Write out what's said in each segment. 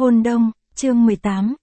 Hôn đông, chương 18,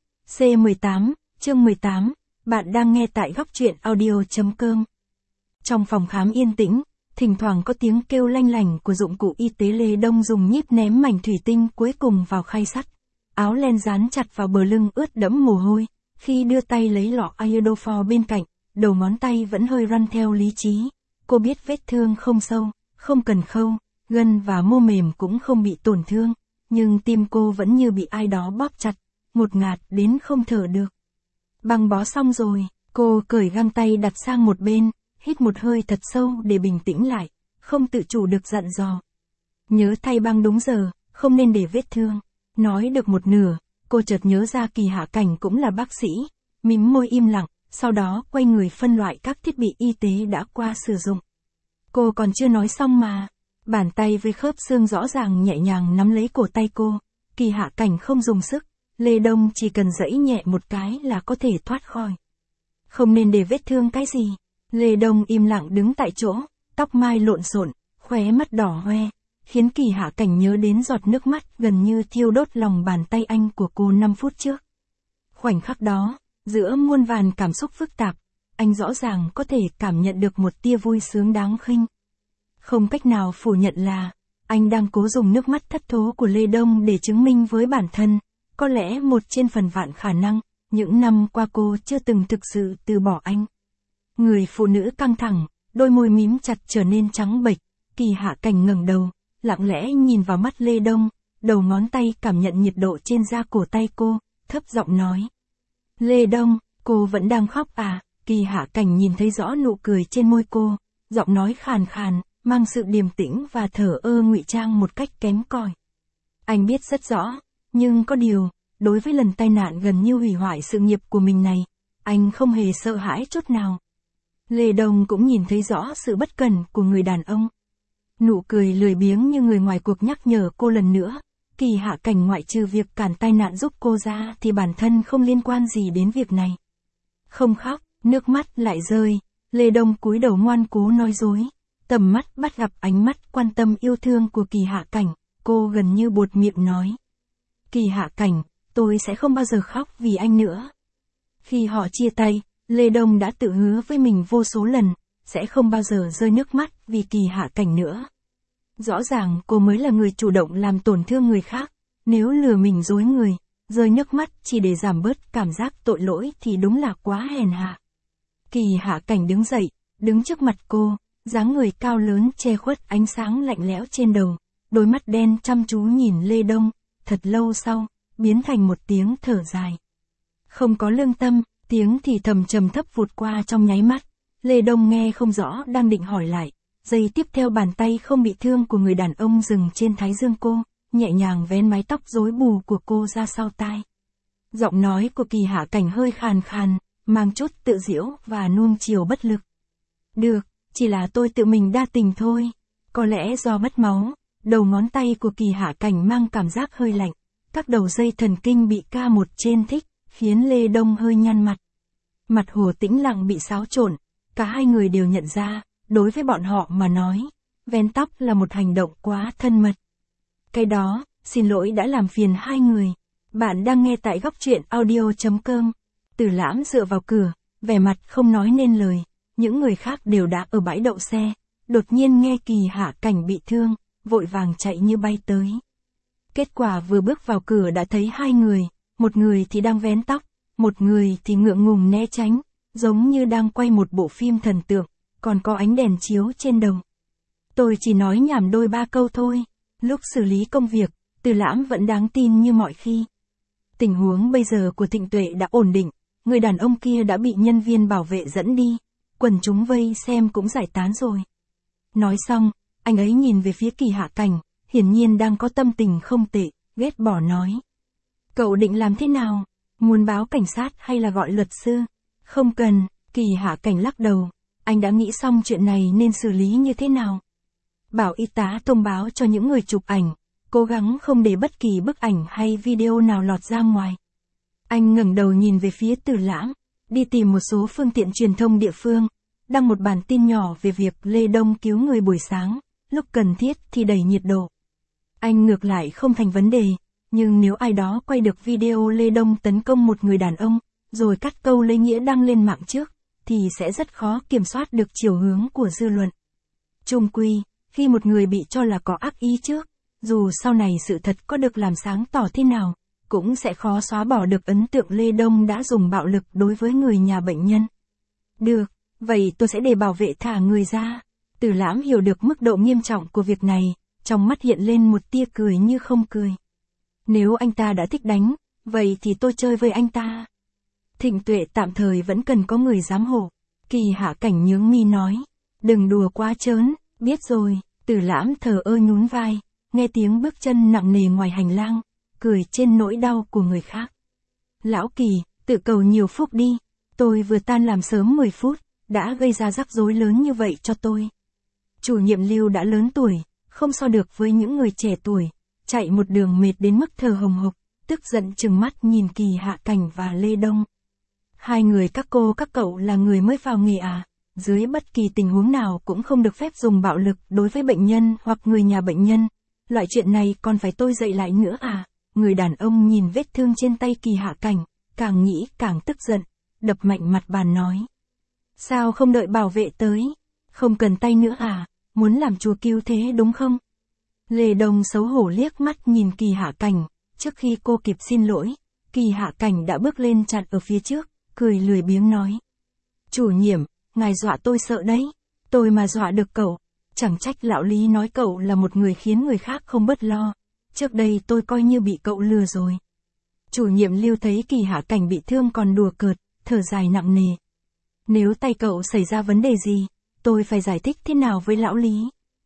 C18, chương 18, bạn đang nghe tại góc truyện audio.com. Trong phòng khám yên tĩnh, thỉnh thoảng có tiếng kêu lanh lảnh của dụng cụ y tế. Lê Đông dùng nhíp ném mảnh thủy tinh cuối cùng vào khay sắt. Áo len dán chặt vào bờ lưng ướt đẫm mồ hôi, khi đưa tay lấy lọ iodophor bên cạnh, đầu ngón tay vẫn hơi run theo lý trí. Cô biết vết thương không sâu, không cần khâu, gân và mô mềm cũng không bị tổn thương, nhưng tim cô vẫn như bị ai đó bóp chặt, ngột ngạt đến không thở được. Băng bó xong rồi, cô cởi găng tay đặt sang một bên, hít một hơi thật sâu để bình tĩnh lại, không tự chủ được dặn dò. Nhớ thay băng đúng giờ, không nên để vết thương. Nói được một nửa, cô chợt nhớ ra Kỳ Hạ Cảnh cũng là bác sĩ, mím môi im lặng, sau đó quay người phân loại các thiết bị y tế đã qua sử dụng. Cô còn chưa nói xong mà, bàn tay với khớp xương rõ ràng nhẹ nhàng nắm lấy cổ tay cô. Kỳ Hạ Cảnh không dùng sức, Lê Đông chỉ cần giãy nhẹ một cái là có thể thoát khỏi. Không nên để vết thương cái gì. Lê Đông im lặng đứng tại chỗ, tóc mai lộn xộn, khóe mắt đỏ hoe, khiến Kỳ Hạ Cảnh nhớ đến giọt nước mắt gần như thiêu đốt lòng bàn tay anh của cô 5 phút trước. Khoảnh khắc đó, giữa muôn vàn cảm xúc phức tạp, anh rõ ràng có thể cảm nhận được một tia vui sướng đáng khinh. Không cách nào phủ nhận là, anh đang cố dùng nước mắt thất thố của Lê Đông để chứng minh với bản thân, có lẽ một trên phần vạn khả năng, những năm qua cô chưa từng thực sự từ bỏ anh. Người phụ nữ căng thẳng, đôi môi mím chặt trở nên trắng bệch. Kỳ Hạ Cảnh ngẩng đầu, lặng lẽ nhìn vào mắt Lê Đông, đầu ngón tay cảm nhận nhiệt độ trên da cổ tay cô, thấp giọng nói. Lê Đông, cô vẫn đang khóc à? Kỳ Hạ Cảnh nhìn thấy rõ nụ cười trên môi cô, giọng nói khàn khàn, mang sự điềm tĩnh và thờ ơ ngụy trang một cách kém cỏi. Anh biết rất rõ, nhưng có điều, đối với lần tai nạn gần như hủy hoại sự nghiệp của mình này, anh không hề sợ hãi chút nào. Lê Đông cũng nhìn thấy rõ sự bất cẩn của người đàn ông. Nụ cười lười biếng như người ngoài cuộc nhắc nhở cô lần nữa, Kỳ Hạ Cảnh ngoại trừ việc cản tai nạn giúp cô ra thì bản thân không liên quan gì đến việc này. Không khóc, nước mắt lại rơi, Lê Đông cúi đầu ngoan cố nói dối, tầm mắt bắt gặp ánh mắt quan tâm yêu thương của Kỳ Hạ Cảnh, cô gần như buột miệng nói. Kỳ Hạ Cảnh, tôi sẽ không bao giờ khóc vì anh nữa. Khi họ chia tay, Lê Đông đã tự hứa với mình vô số lần, sẽ không bao giờ rơi nước mắt vì Kỳ Hạ Cảnh nữa. Rõ ràng cô mới là người chủ động làm tổn thương người khác, nếu lừa mình dối người, rơi nước mắt chỉ để giảm bớt cảm giác tội lỗi thì đúng là quá hèn hạ. Kỳ Hạ Cảnh đứng dậy, đứng trước mặt cô, dáng người cao lớn che khuất ánh sáng lạnh lẽo trên đầu, đôi mắt đen chăm chú nhìn Lê Đông, thật lâu sau, biến thành một tiếng thở dài. Không có lương tâm, tiếng thì thầm trầm thấp vụt qua trong nháy mắt, Lê Đông nghe không rõ đang định hỏi lại, giây tiếp theo bàn tay không bị thương của người đàn ông dừng trên thái dương cô, nhẹ nhàng vén mái tóc rối bù của cô ra sau tai. Giọng nói của Kỳ Hạ Cảnh hơi khàn khàn, mang chút tự giễu và nuông chiều bất lực. Được, chỉ là tôi tự mình đa tình thôi, có lẽ do mất máu, đầu ngón tay của Kỳ Hạ Cảnh mang cảm giác hơi lạnh, các đầu dây thần kinh bị ca một trên thích, khiến Lê Đông hơi nhăn mặt. Mặt Hồ tĩnh lặng bị xáo trộn, cả hai người đều nhận ra, đối với bọn họ mà nói, vén tóc là một hành động quá thân mật. Cái đó, xin lỗi đã làm phiền hai người. Bạn đang nghe tại góc truyện audio.com. Từ Lãm dựa vào cửa, vẻ mặt không nói nên lời, những người khác đều đã ở bãi đậu xe, đột nhiên nghe Kỳ Hạ Cảnh bị thương, vội vàng chạy như bay tới. Kết quả vừa bước vào cửa đã thấy hai người, một người thì đang vén tóc, một người thì ngượng ngùng né tránh, giống như đang quay một bộ phim thần tượng, còn có ánh đèn chiếu trên đầu. Tôi chỉ nói nhảm đôi ba câu thôi, lúc xử lý công việc, Từ Lãm vẫn đáng tin như mọi khi. Tình huống bây giờ của Thịnh Tuệ đã ổn định, người đàn ông kia đã bị nhân viên bảo vệ dẫn đi, quần chúng vây xem cũng giải tán rồi. Nói xong, anh ấy nhìn về phía Kỳ Hạ Cảnh, hiển nhiên đang có tâm tình không tệ, ghét bỏ nói. Cậu định làm thế nào? Muốn báo cảnh sát hay là gọi luật sư? Không cần, Kỳ Hạ Cảnh lắc đầu, anh đã nghĩ xong chuyện này nên xử lý như thế nào. Bảo y tá thông báo cho những người chụp ảnh, cố gắng không để bất kỳ bức ảnh hay video nào lọt ra ngoài. Anh ngẩng đầu nhìn về phía Từ Lãm, đi tìm một số phương tiện truyền thông địa phương, đăng một bản tin nhỏ về việc Lê Đông cứu người buổi sáng, lúc cần thiết thì đẩy nhiệt độ. Anh ngược lại không thành vấn đề, nhưng nếu ai đó quay được video Lê Đông tấn công một người đàn ông, rồi cắt câu lấy nghĩa đăng lên mạng trước, thì sẽ rất khó kiểm soát được chiều hướng của dư luận. Chung quy, khi một người bị cho là có ác ý trước, dù sau này sự thật có được làm sáng tỏ thế nào, cũng sẽ khó xóa bỏ được ấn tượng Lê Đông đã dùng bạo lực đối với người nhà bệnh nhân. Được, vậy tôi sẽ để bảo vệ thả người ra. Tử Lãm hiểu được mức độ nghiêm trọng của việc này, trong mắt hiện lên một tia cười như không cười. Nếu anh ta đã thích đánh, vậy thì tôi chơi với anh ta. Thịnh Tuệ tạm thời vẫn cần có người giám hộ. Kỳ Hạ Cảnh nhướng mi nói. Đừng đùa quá trớn, biết rồi. Tử Lãm thờ ơ nhún vai, nghe tiếng bước chân nặng nề ngoài hành lang, cười trên nỗi đau của người khác. Lão Kỳ, tự cầu nhiều phúc đi. Tôi vừa tan làm sớm 10 phút, đã gây ra rắc rối lớn như vậy cho tôi. Chủ nhiệm Lưu đã lớn tuổi, không so được với những người trẻ tuổi, chạy một đường mệt đến mức thở hồng hộc, tức giận trừng mắt nhìn Kỳ Hạ Cảnh và Lê Đông. Hai người các cô các cậu là người mới vào nghề à? Dưới bất kỳ tình huống nào cũng không được phép dùng bạo lực đối với bệnh nhân hoặc người nhà bệnh nhân. Loại chuyện này còn phải tôi dạy lại nữa à? Người đàn ông nhìn vết thương trên tay Kỳ Hạ Cảnh, càng nghĩ càng tức giận, đập mạnh mặt bàn nói. Sao không đợi bảo vệ tới? Không cần tay nữa à? Muốn làm chùa cứu thế đúng không? Lê Đông xấu hổ liếc mắt nhìn Kỳ Hạ Cảnh, trước khi cô kịp xin lỗi, Kỳ Hạ Cảnh đã bước lên chặn ở phía trước, cười lười biếng nói. Chủ nhiệm, ngài dọa tôi sợ đấy, tôi mà dọa được cậu, chẳng trách lão Lý nói cậu là một người khiến người khác không bớt lo, trước đây tôi coi như bị cậu lừa rồi. Chủ nhiệm Lưu thấy Kỳ Hạ Cảnh bị thương còn đùa cợt, thở dài nặng nề. Nếu tay cậu xảy ra vấn đề gì, tôi phải giải thích thế nào với lão Lý?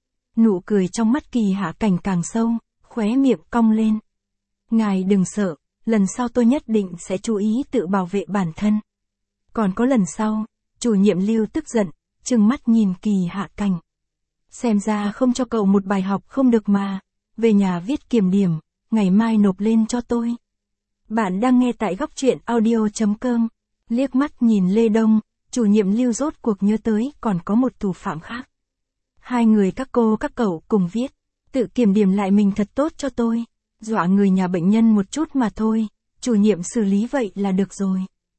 Nụ cười trong mắt Kỳ Hạ Cảnh càng sâu, khóe miệng cong lên. Ngài đừng sợ, lần sau tôi nhất định sẽ chú ý tự bảo vệ bản thân. Còn có lần sau, chủ nhiệm Lưu tức giận, trừng mắt nhìn Kỳ Hạ Cảnh. Xem ra không cho cậu một bài học không được mà, về nhà viết kiểm điểm, ngày mai nộp lên cho tôi. Bạn đang nghe tại góc truyện audio.com, liếc mắt nhìn Lê Đông, chủ nhiệm Lưu rốt cuộc nhớ tới còn có một thủ phạm khác. Hai người các cô các cậu cùng viết, tự kiểm điểm lại mình thật tốt cho tôi, dọa người nhà bệnh nhân một chút mà thôi, chủ nhiệm xử lý vậy là được rồi.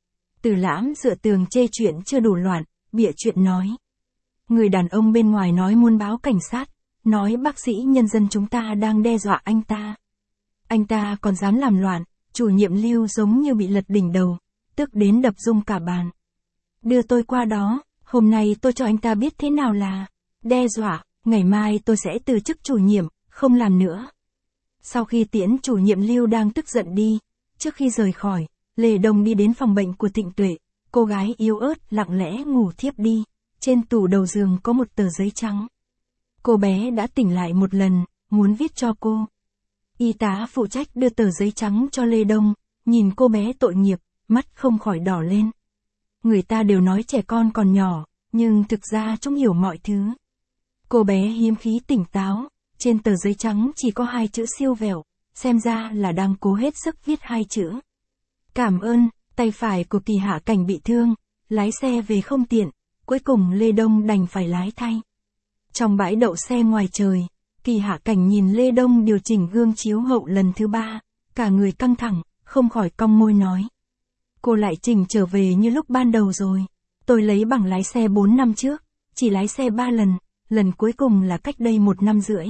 Tử Lãm dựa tường chê chuyện chưa đủ loạn, bịa chuyện nói. Người đàn ông bên ngoài nói muốn báo cảnh sát, nói bác sĩ nhân dân chúng ta đang đe dọa anh ta. Anh ta còn dám làm loạn, chủ nhiệm Lưu giống như bị lật đỉnh đầu, tức đến đập rung cả bàn. Đưa tôi qua đó, hôm nay tôi cho anh ta biết thế nào là đe dọa, ngày mai tôi sẽ từ chức chủ nhiệm, không làm nữa. Sau khi tiễn chủ nhiệm Lưu đang tức giận đi, trước khi rời khỏi, Lê Đông đi đến phòng bệnh của Thịnh Tuệ, cô gái yếu ớt lặng lẽ ngủ thiếp đi, trên tủ đầu giường có một tờ giấy trắng. Cô bé đã tỉnh lại một lần, muốn viết cho cô. Y tá phụ trách đưa tờ giấy trắng cho Lê Đông, nhìn cô bé tội nghiệp, mắt không khỏi đỏ lên. Người ta đều nói trẻ con còn nhỏ, nhưng thực ra chúng hiểu mọi thứ. Cô bé hiếm khí tỉnh táo, trên tờ giấy trắng chỉ có 2 chữ siêu vẹo, xem ra là đang cố hết sức viết 2 chữ. Cảm ơn, tay phải của Kỳ Hạ Cảnh bị thương, lái xe về không tiện, cuối cùng Lê Đông đành phải lái thay. Trong bãi đậu xe ngoài trời, Kỳ Hạ Cảnh nhìn Lê Đông điều chỉnh gương chiếu hậu lần thứ 3, cả người căng thẳng, không khỏi cong môi nói. Cô lại chỉnh trở về như lúc ban đầu rồi. Tôi lấy bằng lái xe 4 năm trước, chỉ lái xe 3 lần, lần cuối cùng là cách đây 1 năm rưỡi.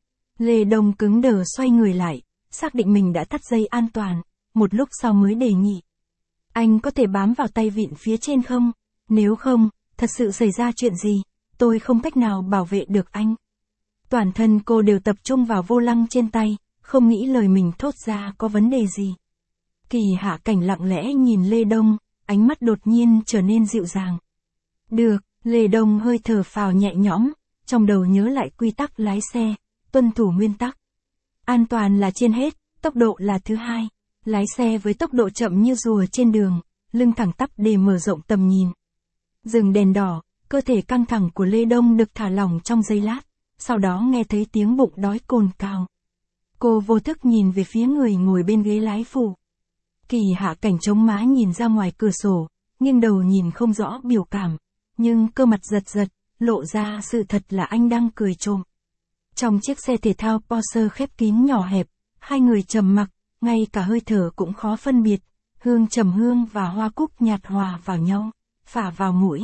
Lê Đông cứng đờ xoay người lại, xác định mình đã thắt dây an toàn, một lúc sau mới đề nghị. Anh có thể bám vào tay vịn phía trên không? Nếu không, thật sự xảy ra chuyện gì, tôi không cách nào bảo vệ được anh. Toàn thân cô đều tập trung vào vô lăng trên tay, không nghĩ lời mình thốt ra có vấn đề gì. Kỳ Hạ Cảnh lặng lẽ nhìn Lê Đông, ánh mắt đột nhiên trở nên dịu dàng. Được, Lê Đông hơi thở phào nhẹ nhõm, trong đầu nhớ lại quy tắc lái xe, tuân thủ nguyên tắc. An toàn là trên hết, tốc độ là thứ hai. Lái xe với tốc độ chậm như rùa trên đường, lưng thẳng tắp để mở rộng tầm nhìn. Dừng đèn đỏ, cơ thể căng thẳng của Lê Đông được thả lỏng trong giây lát, sau đó nghe thấy tiếng bụng đói cồn cào. Cô vô thức nhìn về phía người ngồi bên ghế lái phụ. Kỳ Hạ Cảnh chống má nhìn ra ngoài cửa sổ, nghiêng đầu nhìn không rõ biểu cảm, nhưng cơ mặt giật giật, lộ ra sự thật là anh đang cười trộm. Trong chiếc xe thể thao Porsche khép kín nhỏ hẹp, hai người trầm mặc, ngay cả hơi thở cũng khó phân biệt, hương trầm hương và hoa cúc nhạt hòa vào nhau, phả vào mũi.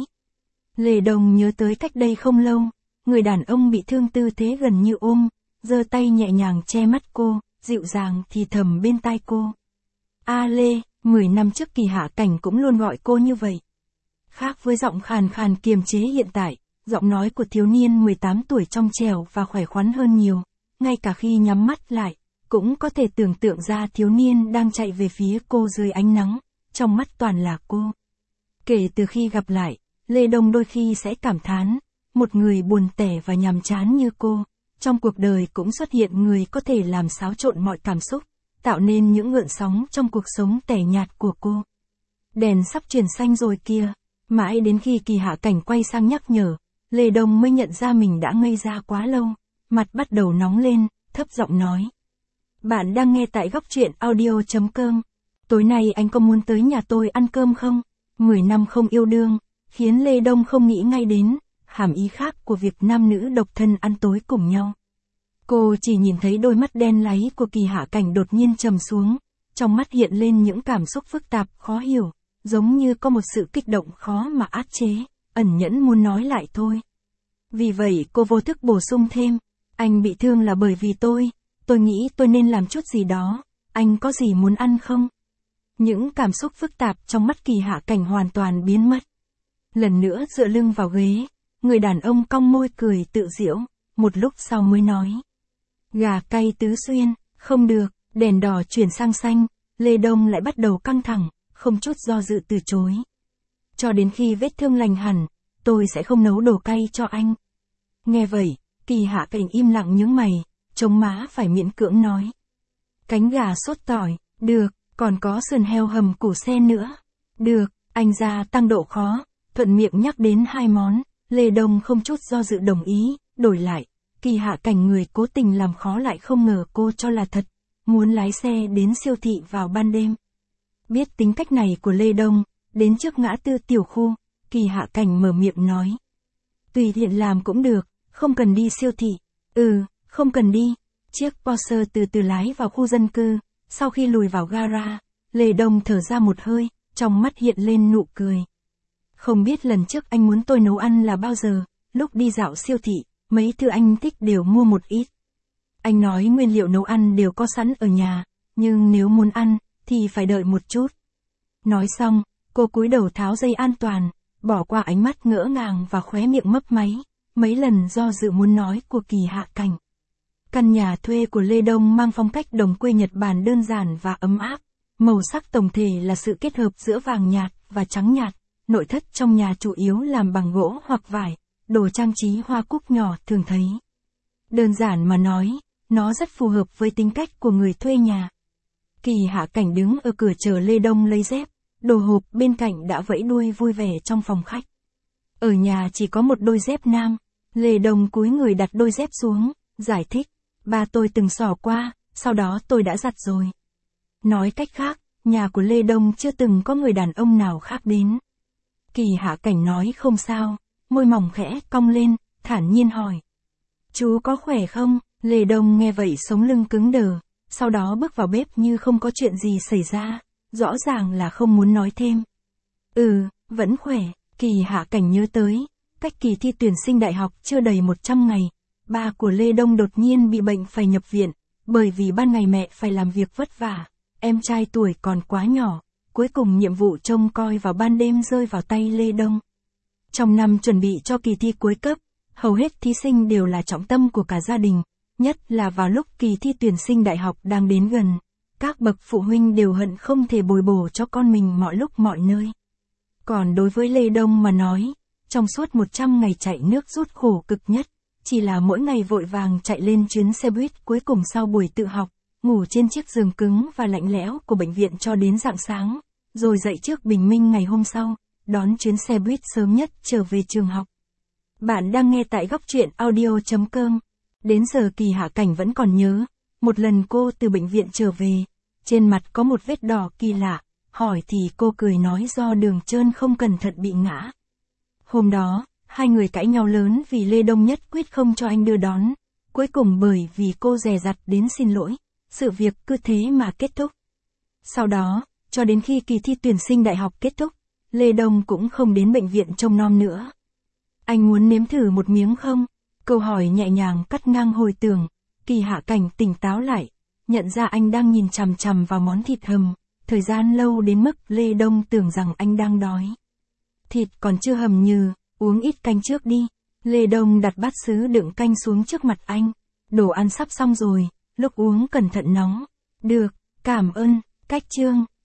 Lê Đông nhớ tới cách đây không lâu, người đàn ông bị thương tư thế gần như ôm, giơ tay nhẹ nhàng che mắt cô, dịu dàng thì thầm bên tai cô. A Lê, 10 năm trước Kỳ Hạ Cảnh cũng luôn gọi cô như vậy. Khác với giọng khàn khàn kiềm chế hiện tại, giọng nói của thiếu niên 18 tuổi trong trẻo và khỏe khoắn hơn nhiều, ngay cả khi nhắm mắt lại, cũng có thể tưởng tượng ra thiếu niên đang chạy về phía cô dưới ánh nắng, trong mắt toàn là cô. Kể từ khi gặp lại, Lê Đông đôi khi sẽ cảm thán, một người buồn tẻ và nhàm chán như cô, trong cuộc đời cũng xuất hiện người có thể làm xáo trộn mọi cảm xúc, tạo nên những gợn sóng trong cuộc sống tẻ nhạt của cô. Đèn sắp chuyển xanh rồi kìa, mãi đến khi Kỳ Hạ Cảnh quay sang nhắc nhở, Lê Đông mới nhận ra mình đã ngây ra quá lâu, mặt bắt đầu nóng lên, thấp giọng nói. Bạn đang nghe tại góc truyện audio.com. Tối nay anh có muốn tới nhà tôi ăn cơm không? 10 năm không yêu đương, khiến Lê Đông không nghĩ ngay đến hàm ý khác của việc nam nữ độc thân ăn tối cùng nhau. Cô chỉ nhìn thấy đôi mắt đen láy của Kỳ Hạ Cảnh đột nhiên trầm xuống, trong mắt hiện lên những cảm xúc phức tạp khó hiểu, giống như có một sự kích động khó mà áp chế, ẩn nhẫn muốn nói lại thôi. Vì vậy cô vô thức bổ sung thêm, anh bị thương là bởi vì tôi nghĩ tôi nên làm chút gì đó, anh có gì muốn ăn không? Những cảm xúc phức tạp trong mắt Kỳ Hạ Cảnh hoàn toàn biến mất. Lần nữa dựa lưng vào ghế, người đàn ông cong môi cười tự giễu, một lúc sau mới nói. Gà cay tứ xuyên, không được, đèn đỏ chuyển sang xanh, Lê Đông lại bắt đầu căng thẳng, không chút do dự từ chối. Cho đến khi vết thương lành hẳn, tôi sẽ không nấu đồ cay cho anh. Nghe vậy, Kỳ Hạ Cảnh im lặng nhướng mày, chống má phải miễn cưỡng nói. Cánh gà sốt tỏi, được, còn có sườn heo hầm củ sen nữa. Được, anh gia tăng độ khó, thuận miệng nhắc đến 2 món, Lê Đông không chút do dự đồng ý, đổi lại. Kỳ Hạ Cảnh người cố tình làm khó lại không ngờ cô cho là thật, muốn lái xe đến siêu thị vào ban đêm. Biết tính cách này của Lê Đông, đến trước ngã tư tiểu khu, Kỳ Hạ Cảnh mở miệng nói. Tùy tiện làm cũng được, không cần đi siêu thị. Không cần đi. Chiếc Porsche từ từ lái vào khu dân cư, sau khi lùi vào gara, Lê Đông thở ra một hơi, trong mắt hiện lên nụ cười. Không biết lần trước anh muốn tôi nấu ăn là bao giờ, lúc đi dạo siêu thị, mấy thứ anh thích đều mua một ít. Anh nói nguyên liệu nấu ăn đều có sẵn ở nhà, nhưng nếu muốn ăn, thì phải đợi một chút. Nói xong, cô cúi đầu tháo dây an toàn, bỏ qua ánh mắt ngỡ ngàng và khóe miệng mấp máy, mấy lần do dự muốn nói của Kỳ Hạ Cảnh. Căn nhà thuê của Lê Đông mang phong cách đồng quê Nhật Bản đơn giản và ấm áp, màu sắc tổng thể là sự kết hợp giữa vàng nhạt và trắng nhạt, nội thất trong nhà chủ yếu làm bằng gỗ hoặc vải, đồ trang trí hoa cúc nhỏ thường thấy. Đơn giản mà nói, nó rất phù hợp với tính cách của người thuê nhà. Kỳ Hạ Cảnh đứng ở cửa chờ Lê Đông lấy dép, đồ hộp bên cạnh đã vẫy đuôi vui vẻ trong phòng khách. Ở nhà chỉ có một đôi dép nam, Lê Đông cúi người đặt đôi dép xuống, giải thích, ba tôi từng xỏ qua, sau đó tôi đã giặt rồi. Nói cách khác, nhà của Lê Đông chưa từng có người đàn ông nào khác đến. Kỳ Hạ Cảnh nói không sao, môi mỏng khẽ cong lên, thản nhiên hỏi. Chú có khỏe không? Lê Đông nghe vậy sống lưng cứng đờ, sau đó bước vào bếp như không có chuyện gì xảy ra, rõ ràng là không muốn nói thêm. Vẫn khỏe. Kỳ Hạ Cảnh nhớ tới, cách kỳ thi tuyển sinh đại học chưa đầy 100 ngày, ba của Lê Đông đột nhiên bị bệnh phải nhập viện, bởi vì ban ngày mẹ phải làm việc vất vả, em trai tuổi còn quá nhỏ, cuối cùng nhiệm vụ trông coi vào ban đêm rơi vào tay Lê Đông. Trong năm chuẩn bị cho kỳ thi cuối cấp, hầu hết thí sinh đều là trọng tâm của cả gia đình, nhất là vào lúc kỳ thi tuyển sinh đại học đang đến gần, các bậc phụ huynh đều hận không thể bồi bổ cho con mình mọi lúc mọi nơi. Còn đối với Lê Đông mà nói, trong suốt 100 ngày chạy nước rút khổ cực nhất, chỉ là mỗi ngày vội vàng chạy lên chuyến xe buýt cuối cùng sau buổi tự học, ngủ trên chiếc giường cứng và lạnh lẽo của bệnh viện cho đến rạng sáng, rồi dậy trước bình minh ngày hôm sau, đón chuyến xe buýt sớm nhất trở về trường học. Bạn đang nghe tại góc truyện audio.com. Đến giờ Kỳ Hạ Cảnh vẫn còn nhớ, một lần cô từ bệnh viện trở về, trên mặt có một vết đỏ kỳ lạ, hỏi thì cô cười nói do đường trơn không cẩn thận bị ngã. Hôm đó, hai người cãi nhau lớn vì Lê Đông nhất quyết không cho anh đưa đón, cuối cùng bởi vì cô dè dặt đến xin lỗi, sự việc cứ thế mà kết thúc. Sau đó, cho đến khi kỳ thi tuyển sinh đại học kết thúc, Lê Đông cũng không đến bệnh viện trông nom nữa. Anh muốn nếm thử một miếng không? Câu hỏi nhẹ nhàng cắt ngang hồi tưởng. Kỳ Hạ Cảnh tỉnh táo lại, nhận ra anh đang nhìn chằm chằm vào món thịt hầm, thời gian lâu đến mức Lê Đông tưởng rằng anh đang đói. Thịt còn chưa hầm nhừ, uống ít canh trước đi. Lê Đông đặt bát sứ đựng canh xuống trước mặt anh. Đồ ăn sắp xong rồi, lúc uống cẩn thận nóng. Được, cảm ơn, Cách Trương.